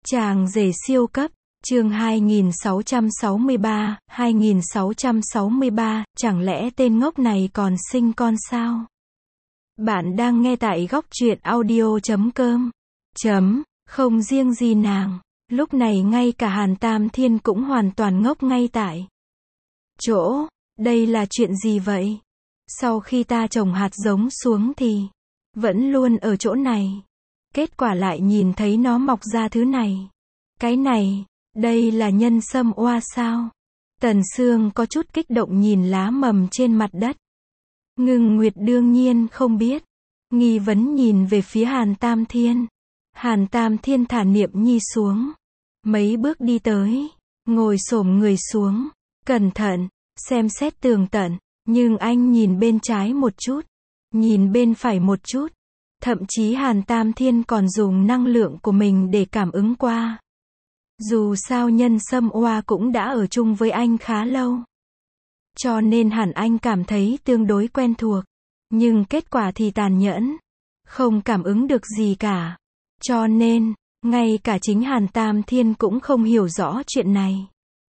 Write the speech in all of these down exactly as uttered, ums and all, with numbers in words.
Chàng rể siêu cấp, chương hai nghìn sáu trăm sáu mươi ba, hai nghìn sáu trăm sáu mươi ba, chẳng lẽ tên ngốc này còn sinh con sao? Bạn đang nghe tại góc truyện audio chấm com. Chấm, không riêng gì nàng, lúc này ngay cả Hàn Tam Thiên cũng hoàn toàn ngốc ngay tại chỗ, đây là chuyện gì vậy? Sau khi ta trồng hạt giống xuống thì vẫn luôn ở chỗ này. Kết quả lại nhìn thấy nó mọc ra thứ này. Cái này, đây là nhân sâm oa sao? Tần Sương có chút kích động nhìn lá mầm trên mặt đất. Ngưng Nguyệt đương nhiên không biết. Nghi vấn nhìn về phía Hàn Tam Thiên. Hàn Tam Thiên thả Niệm Nhi xuống. Mấy bước đi tới. Ngồi xổm người xuống. Cẩn thận, xem xét tường tận. Nhưng anh nhìn bên trái một chút. Nhìn bên phải một chút. Thậm chí Hàn Tam Thiên còn dùng năng lượng của mình để cảm ứng qua. Dù sao nhân sâm oa cũng đã ở chung với anh khá lâu. Cho nên hẳn anh cảm thấy tương đối quen thuộc. Nhưng kết quả thì tàn nhẫn. Không cảm ứng được gì cả. Cho nên, ngay cả chính Hàn Tam Thiên cũng không hiểu rõ chuyện này.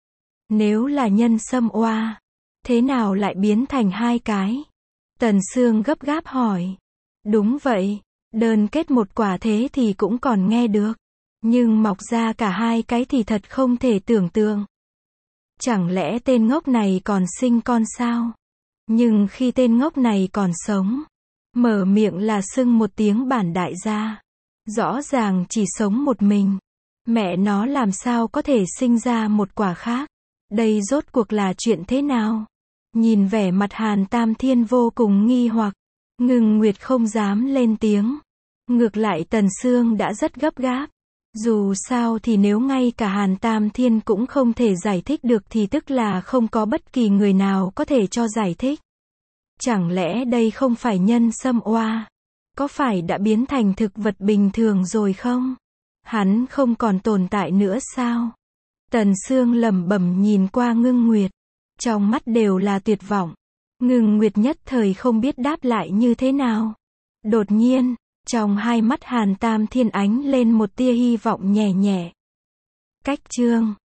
Nếu là nhân sâm oa, thế nào lại biến thành hai cái? Tần Sương gấp gáp hỏi. Đúng vậy, đơn kết một quả thế thì cũng còn nghe được. Nhưng mọc ra cả hai cái thì thật không thể tưởng tượng. Chẳng lẽ tên ngốc này còn sinh con sao? Nhưng khi tên ngốc này còn sống, mở miệng là xưng một tiếng bản đại gia. Rõ ràng chỉ sống một mình. Mẹ nó làm sao có thể sinh ra một quả khác? Đây rốt cuộc là chuyện thế nào? Nhìn vẻ mặt Hàn Tam Thiên vô cùng nghi hoặc. Ngưng Nguyệt không dám lên tiếng. Ngược lại Tần Sương đã rất gấp gáp. Dù sao thì nếu ngay cả Hàn Tam Thiên cũng không thể giải thích được thì tức là không có bất kỳ người nào có thể cho giải thích. Chẳng lẽ đây không phải nhân sâm oa? Có phải đã biến thành thực vật bình thường rồi không? Hắn không còn tồn tại nữa sao? Tần Sương lẩm bẩm nhìn qua Ngưng Nguyệt. Trong mắt đều là tuyệt vọng. Ngưng Nguyệt nhất thời không biết đáp lại như thế nào. Đột nhiên, trong hai mắt Hàn Tam Thiên ánh lên một tia hy vọng nhẹ nhẹ. Cách chương